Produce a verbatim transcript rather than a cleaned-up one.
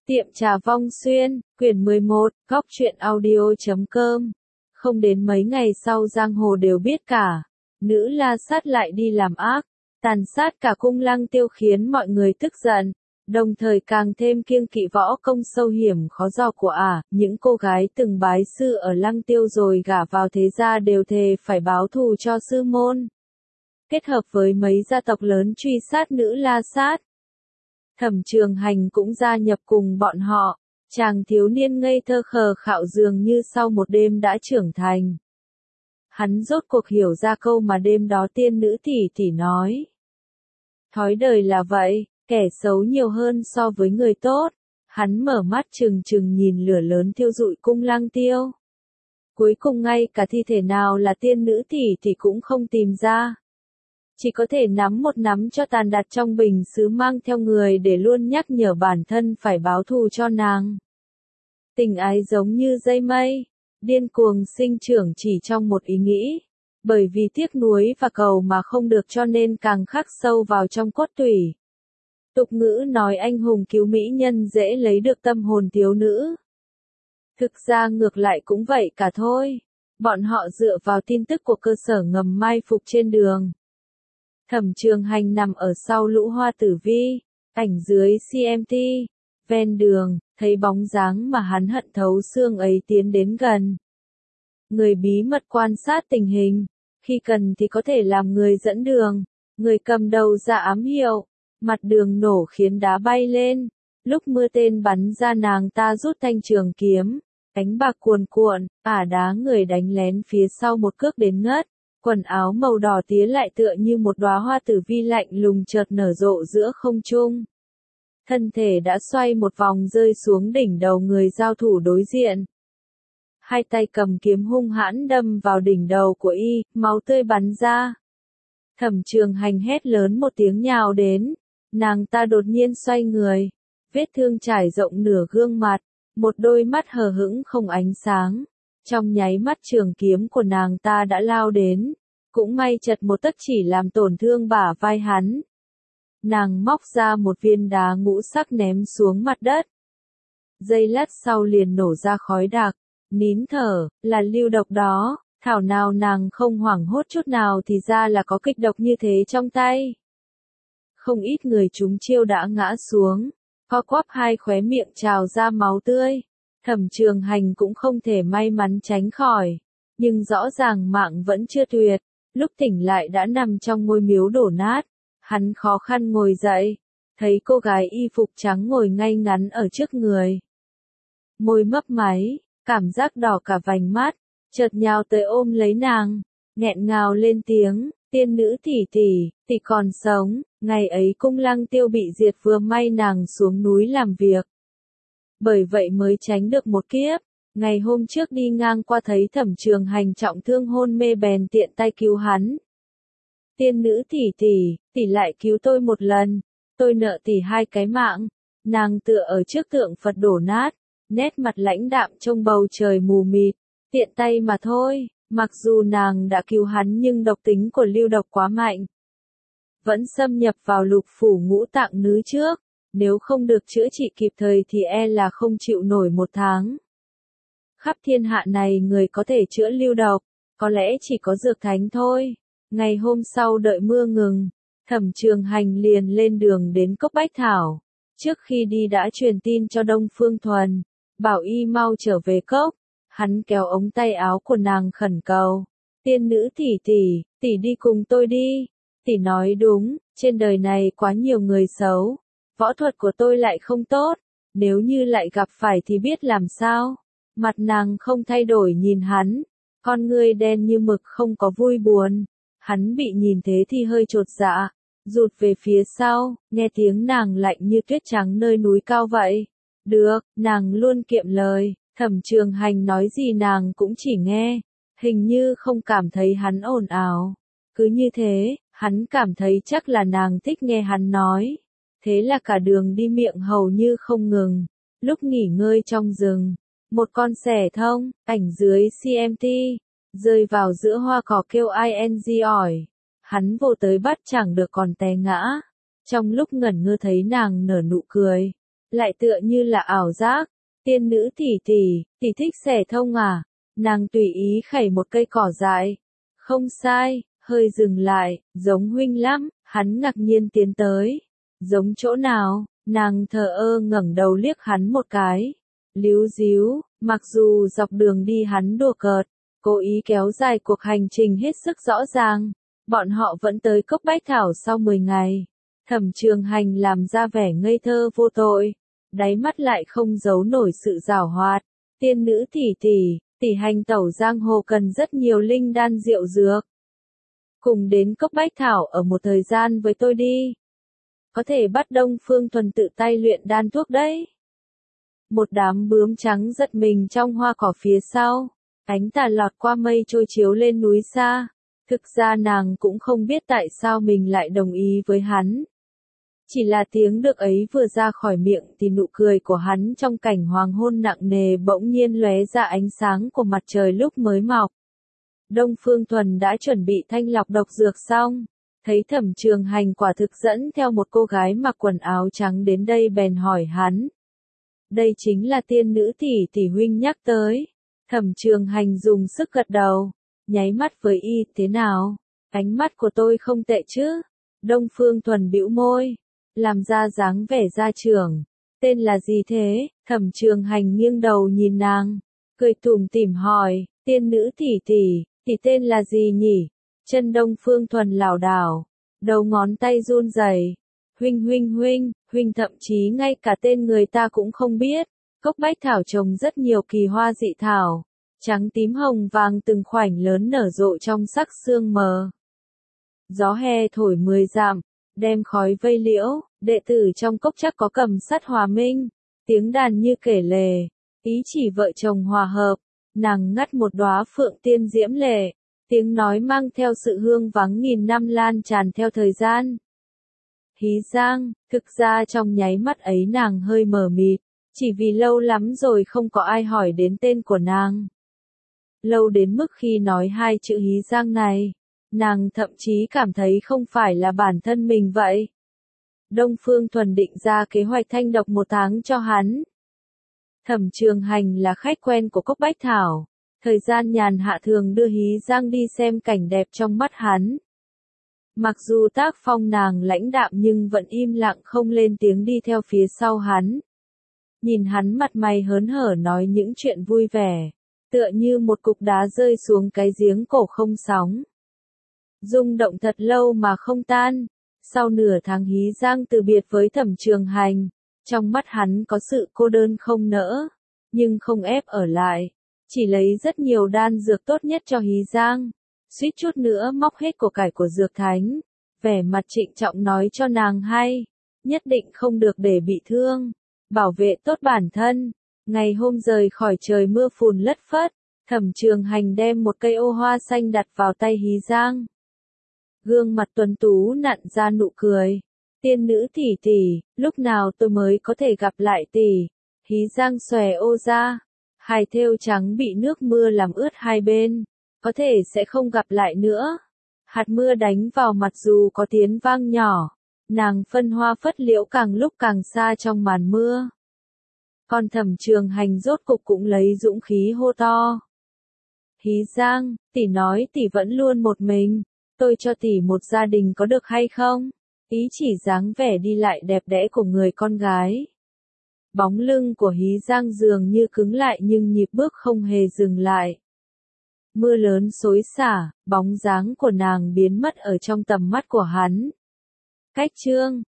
Tiệm trà Vong Xuyên, quyển mười một, góc truyện audio chấm com. Không đến mấy ngày sau giang hồ đều biết cả. Nữ La Sát lại đi làm ác, tàn sát cả cung Lăng Tiêu khiến mọi người tức giận. Đồng thời càng thêm kiêng kỵ võ công sâu hiểm khó dò của ả. À, những cô gái từng bái sư ở Lăng Tiêu rồi gả vào thế gia đều thề phải báo thù cho sư môn. Kết hợp với mấy gia tộc lớn truy sát nữ La Sát. Thẩm Trường Hành cũng gia nhập cùng bọn họ, chàng thiếu niên ngây thơ khờ khạo dường như sau một đêm đã trưởng thành. Hắn rốt cuộc hiểu ra câu mà đêm đó tiên nữ tỷ tỷ nói. Thói đời là vậy, kẻ xấu nhiều hơn so với người tốt. Hắn mở mắt trừng trừng nhìn lửa lớn thiêu rụi cung Lăng Tiêu. Cuối cùng ngay cả thi thể nào là tiên nữ tỷ tỷ cũng không tìm ra. Chỉ có thể nắm một nắm cho tàn đặt trong bình sứ mang theo người để luôn nhắc nhở bản thân phải báo thù cho nàng. Tình ái giống như dây mây, điên cuồng sinh trưởng chỉ trong một ý nghĩ. Bởi vì tiếc nuối và cầu mà không được cho nên càng khắc sâu vào trong cốt tủy. Tục ngữ nói anh hùng cứu mỹ nhân dễ lấy được tâm hồn thiếu nữ. Thực ra ngược lại cũng vậy cả thôi. Bọn họ dựa vào tin tức của cơ sở ngầm mai phục trên đường. Thẩm Trường Hành nằm ở sau lũ hoa tử vi, ảnh dưới xê em tê, ven đường, thấy bóng dáng mà hắn hận thấu xương ấy tiến đến gần. Người bí mật quan sát tình hình, khi cần thì có thể làm người dẫn đường, người cầm đầu ra ám hiệu, mặt đường nổ khiến đá bay lên, lúc mưa tên bắn ra nàng ta rút thanh trường kiếm, ánh bạc cuồn cuộn, ả đá người đánh lén phía sau một cước đến ngất. Quần áo màu đỏ tía lại tựa như một đóa hoa tử vi lạnh lùng chợt nở rộ giữa không trung. Thân thể đã xoay một vòng rơi xuống đỉnh đầu người giao thủ đối diện. Hai tay cầm kiếm hung hãn đâm vào đỉnh đầu của y, máu tươi bắn ra. Thẩm Trường Hành hét lớn một tiếng nhào đến, nàng ta đột nhiên xoay người, vết thương trải rộng nửa gương mặt, một đôi mắt hờ hững không ánh sáng. Trong nháy mắt trường kiếm của nàng ta đã lao đến, cũng may chật một tấc chỉ làm tổn thương bả vai hắn. Nàng móc ra một viên đá ngũ sắc ném xuống mặt đất. Giây lát sau liền nổ ra khói đặc, nín thở, là lưu độc đó, thảo nào nàng không hoảng hốt chút nào thì ra là có kịch độc như thế trong tay. Không ít người trúng chiêu đã ngã xuống, co quắp hai khóe miệng trào ra máu tươi. Thẩm Trường Hành cũng không thể may mắn tránh khỏi, nhưng rõ ràng mạng vẫn chưa tuyệt, lúc tỉnh lại đã nằm trong ngôi miếu đổ nát, hắn khó khăn ngồi dậy, thấy cô gái y phục trắng ngồi ngay ngắn ở trước người. Môi mấp máy, cảm giác đỏ cả vành mắt, chợt nhào tới ôm lấy nàng, nghẹn ngào lên tiếng, tiên nữ tỷ tỷ, tỷ còn sống, ngày ấy cung Lăng Tiêu bị diệt vừa may nàng xuống núi làm việc. Bởi vậy mới tránh được một kiếp, ngày hôm trước đi ngang qua thấy Thẩm Trường Hành trọng thương hôn mê bèn tiện tay cứu hắn. Tiên nữ tỷ tỷ, tỷ lại cứu tôi một lần, tôi nợ tỷ hai cái mạng. Nàng tựa ở trước tượng Phật đổ nát, nét mặt lãnh đạm trông bầu trời mù mịt, tiện tay mà thôi, mặc dù nàng đã cứu hắn nhưng độc tính của lưu độc quá mạnh. Vẫn xâm nhập vào lục phủ ngũ tạng nữ trước. Nếu không được chữa trị kịp thời thì e là không chịu nổi một tháng. Khắp thiên hạ này người có thể chữa lưu độc, có lẽ chỉ có Dược Thánh thôi. Ngày hôm sau đợi mưa ngừng, Thẩm Trường Hành liền lên đường đến Cốc Bách Thảo. Trước khi đi đã truyền tin cho Đông Phương Thuần, bảo y mau trở về cốc. Hắn kéo ống tay áo của nàng khẩn cầu. Tiên nữ tỷ tỷ, tỷ đi cùng tôi đi. Tỷ nói đúng, trên đời này quá nhiều người xấu. Võ thuật của tôi lại không tốt, nếu như lại gặp phải thì biết làm sao. Mặt nàng không thay đổi nhìn hắn, con ngươi đen như mực không có vui buồn. Hắn bị nhìn thế thì hơi chột dạ, rụt về phía sau, nghe tiếng nàng lạnh như tuyết trắng nơi núi cao vậy. Được, nàng luôn kiệm lời, Thẩm Trường Hành nói gì nàng cũng chỉ nghe, hình như không cảm thấy hắn ồn ào. Cứ như thế, hắn cảm thấy chắc là nàng thích nghe hắn nói. Thế là cả đường đi miệng hầu như không ngừng. Lúc nghỉ ngơi trong rừng, một con sẻ thông, ảnh dưới xê em tê, rơi vào giữa hoa cỏ kêu ing ỏi. Hắn vô tới bắt chẳng được còn té ngã. Trong lúc ngẩn ngơ thấy nàng nở nụ cười, lại tựa như là ảo giác. Tiên nữ tỷ tỷ, tỷ thích xẻ thông à? Nàng tùy ý khẩy một cây cỏ dại. Không sai, hơi dừng lại, giống huynh lắm, hắn ngạc nhiên tiến tới. Giống chỗ nào? Nàng thờ ơ ngẩng đầu liếc hắn một cái. Líu díu, mặc dù dọc đường đi hắn đùa cợt, cố ý kéo dài cuộc hành trình hết sức rõ ràng. Bọn họ vẫn tới Cốc Bách Thảo sau mười ngày. Thẩm Trường Hành làm ra vẻ ngây thơ vô tội, đáy mắt lại không giấu nổi sự giảo hoạt. Tiên nữ tỷ tỷ, tỷ hành tẩu giang hồ cần rất nhiều linh đan rượu dược. Cùng đến Cốc Bách Thảo ở một thời gian với tôi đi. Có thể bắt Đông Phương Thuần tự tay luyện đan thuốc đấy. Một đám bướm trắng giật mình trong hoa cỏ phía sau. Ánh tà lọt qua mây trôi chiếu lên núi xa. Thực ra nàng cũng không biết tại sao mình lại đồng ý với hắn. Chỉ là tiếng được ấy vừa ra khỏi miệng thì nụ cười của hắn trong cảnh hoàng hôn nặng nề bỗng nhiên lóe ra ánh sáng của mặt trời lúc mới mọc. Đông Phương Thuần đã chuẩn bị thanh lọc độc dược xong. Thấy Thẩm Trường Hành quả thực dẫn theo một cô gái mặc quần áo trắng đến đây bèn hỏi hắn. Đây chính là tiên nữ tỷ tỷ huynh nhắc tới. Thẩm Trường Hành dùng sức gật đầu, nháy mắt với y, thế nào? Ánh mắt của tôi không tệ chứ? Đông Phương Thuần bĩu môi, làm ra dáng vẻ gia trưởng. Tên là gì thế? Thẩm Trường Hành nghiêng đầu nhìn nàng, cười tủm tỉm hỏi, tiên nữ tỷ tỷ, tỷ tên là gì nhỉ? Chân Đông Phương Thuần lảo đảo, đầu ngón tay run rẩy. Huynh huynh huynh, huynh thậm chí ngay cả tên người ta cũng không biết. Cốc Bách Thảo trồng rất nhiều kỳ hoa dị thảo, trắng tím hồng vàng từng khoảnh lớn nở rộ trong sắc sương mờ. Gió hè thổi mười dặm, đem khói vây liễu, đệ tử trong cốc chắc có cầm sắt hòa minh, tiếng đàn như kể lể, ý chỉ vợ chồng hòa hợp, nàng ngắt một đóa phượng tiên diễm lệ, tiếng nói mang theo sự hương vắng nghìn năm lan tràn theo thời gian. Hí Giang, thực ra trong nháy mắt ấy nàng hơi mờ mịt, chỉ vì lâu lắm rồi không có ai hỏi đến tên của nàng. Lâu đến mức khi nói hai chữ Hí Giang này, nàng thậm chí cảm thấy không phải là bản thân mình vậy. Đông Phương Thuần định ra kế hoạch thanh độc một tháng cho hắn. Thẩm Trường Hành là khách quen của Cốc Bách Thảo, thời gian nhàn hạ thường đưa Hí Giang đi xem cảnh đẹp trong mắt hắn. Mặc dù tác phong nàng lãnh đạm nhưng vẫn im lặng không lên tiếng đi theo phía sau hắn. Nhìn hắn mặt mày hớn hở nói những chuyện vui vẻ, tựa như một cục đá rơi xuống cái giếng cổ không sóng. Rung động thật lâu mà không tan. Sau nửa tháng Hí Giang từ biệt với Thẩm Trường Hành, trong mắt hắn có sự cô đơn không nỡ, nhưng không ép ở lại, chỉ lấy rất nhiều đan dược tốt nhất cho Hí Giang, suýt chút nữa móc hết của cải của dược thánh, vẻ mặt trịnh trọng nói cho nàng hay, nhất định không được để bị thương, bảo vệ tốt bản thân. Ngày hôm rời khỏi trời mưa phùn lất phất, Thẩm Trường Hành đem một cây ô hoa xanh đặt vào tay Hí Giang. Gương mặt tuấn tú nặn ra nụ cười. Tiên nữ tỷ tỷ, lúc nào tôi mới có thể gặp lại tỷ? Hí Giang xòe ô ra, hài thêu trắng bị nước mưa làm ướt hai bên, có thể sẽ không gặp lại nữa. Hạt mưa đánh vào mặt dù có tiếng vang nhỏ, nàng phân hoa phất liễu càng lúc càng xa trong màn mưa. Còn Thẩm Trường Hành rốt cục cũng lấy dũng khí hô to. Hí Giang, tỷ nói tỷ vẫn luôn một mình, tôi cho tỷ một gia đình có được hay không? Ý chỉ dáng vẻ đi lại đẹp đẽ của người con gái. Bóng lưng của Hí Giang dường như cứng lại nhưng nhịp bước không hề dừng lại. Mưa lớn xối xả, bóng dáng của nàng biến mất ở trong tầm mắt của hắn. Cách chương